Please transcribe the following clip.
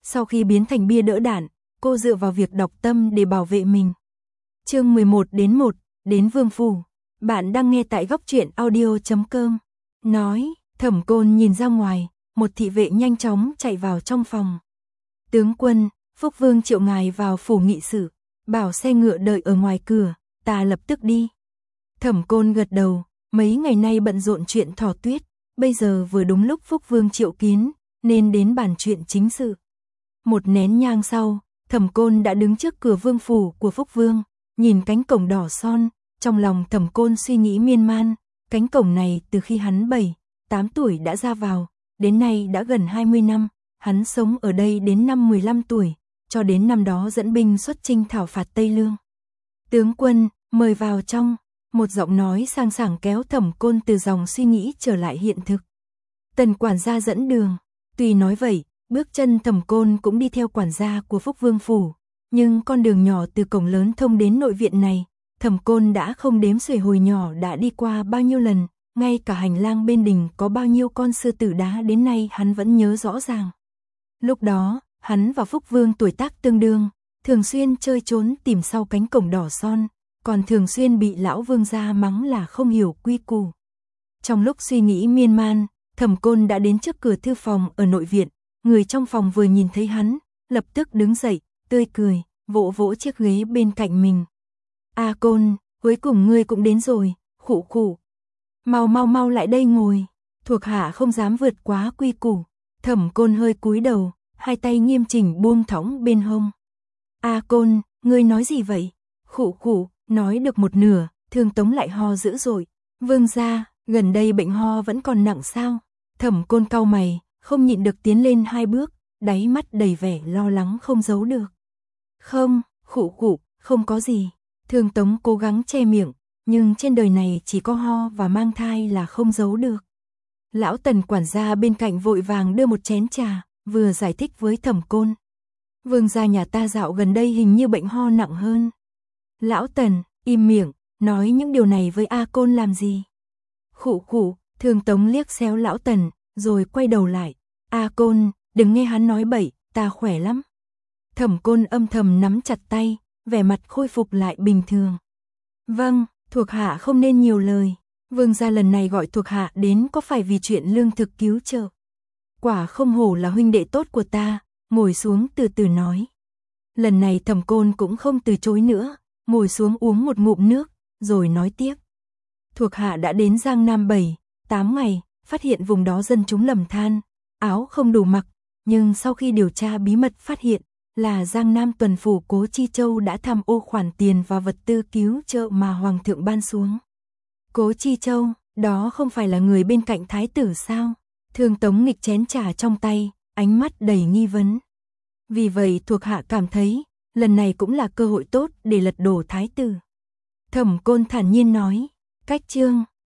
Sau khi biến thành bia đỡ đạn, cô dựa vào việc đọc tâm để bảo vệ mình. Chương 11 đến Vương Phủ. Bạn đang nghe tại góc truyện audio.com. Nói, Thẩm Côn nhìn ra ngoài, một thị vệ nhanh chóng chạy vào trong phòng. Tướng quân, Phúc Vương triệu ngài vào phủ nghị sự, bảo xe ngựa đợi ở ngoài cửa, ta lập tức đi. Thẩm Côn gật đầu, mấy ngày nay bận rộn chuyện Thỏ Tuyết, bây giờ vừa đúng lúc Phúc Vương triệu kiến, nên đến bàn chuyện chính sự. Một nén nhang sau, Thẩm Côn đã đứng trước cửa vương phủ của Phúc Vương, nhìn cánh cổng đỏ son, trong lòng Thẩm Côn suy nghĩ miên man, cánh cổng này từ khi hắn 7-8 tuổi đã ra vào, đến nay đã gần 20 năm, hắn sống ở đây đến năm 15 tuổi, cho đến năm đó dẫn binh xuất chinh thảo phạt Tây Lương. Tướng quân, mời vào trong, một giọng nói sang sảng kéo Thẩm Côn từ dòng suy nghĩ trở lại hiện thực. Tần quản gia dẫn đường, tuy nói vậy, bước chân Thẩm Côn cũng đi theo quản gia của Phúc Vương phủ, nhưng con đường nhỏ từ cổng lớn thông đến nội viện này, Thẩm Côn đã không đếm xuể hồi nhỏ đã đi qua bao nhiêu lần, ngay cả hành lang bên đình có bao nhiêu con sư tử đá đến nay hắn vẫn nhớ rõ ràng. Lúc đó, hắn và Phúc Vương tuổi tác tương đương, thường xuyên chơi trốn tìm sau cánh cổng đỏ son, còn thường xuyên bị lão vương gia mắng là không hiểu quy củ. Trong lúc suy nghĩ miên man, Thẩm Côn đã đến trước cửa thư phòng ở nội viện, người trong phòng vừa nhìn thấy hắn, lập tức đứng dậy, tươi cười, vỗ vỗ chiếc ghế bên cạnh mình. A Côn, cuối cùng ngươi cũng đến rồi, khụ khụ. Mau lại đây ngồi, thuộc hạ không dám vượt quá quy củ. Thẩm Côn hơi cúi đầu, hai tay nghiêm chỉnh buông thõng bên hông. A Côn, ngươi nói gì vậy? Khụ khụ, nói được một nửa, Thương Tống lại ho dữ dội. Vương gia, gần đây bệnh ho vẫn còn nặng sao? Thẩm Côn cau mày, không nhịn được tiến lên 2 bước, đáy mắt đầy vẻ lo lắng không giấu được. Không, khụ khụ, không có gì. Thương Tống cố gắng che miệng, nhưng trên đời này chỉ có ho và mang thai là không giấu được. Lão Tần quản gia bên cạnh vội vàng đưa một chén trà, vừa giải thích với Thẩm Côn. Vương gia nhà ta dạo gần đây hình như bệnh ho nặng hơn. Lão Tần, im miệng, nói những điều này với A Côn làm gì? Khụ khụ, Thương Tống liếc xéo Lão Tần, rồi quay đầu lại. A Côn, đừng nghe hắn nói bậy, ta khỏe lắm. Thẩm Côn âm thầm nắm chặt tay, vẻ mặt khôi phục lại bình thường. Vâng, thuộc hạ không nên nhiều lời. Vương gia lần này gọi thuộc hạ đến có phải vì chuyện lương thực cứu trợ? Quả không hổ là huynh đệ tốt của ta, ngồi xuống từ từ nói. Lần này Thẩm Côn cũng không từ chối nữa, ngồi xuống uống một ngụm nước, rồi nói tiếp. Thuộc hạ đã đến Giang Nam 7-8 ngày, phát hiện vùng đó dân chúng lầm than, áo không đủ mặc, nhưng sau khi điều tra bí mật phát hiện là Giang Nam tuần phủ Cố Chi Châu đã tham ô khoản tiền và vật tư cứu trợ mà Hoàng thượng ban xuống. Cố Chi Châu, đó không phải là người bên cạnh thái tử sao? Thương Tống nghịch chén trà trong tay, ánh mắt đầy nghi vấn. Vì vậy thuộc hạ cảm thấy, lần này cũng là cơ hội tốt để lật đổ thái tử. Thẩm Côn thản nhiên nói, cách chương.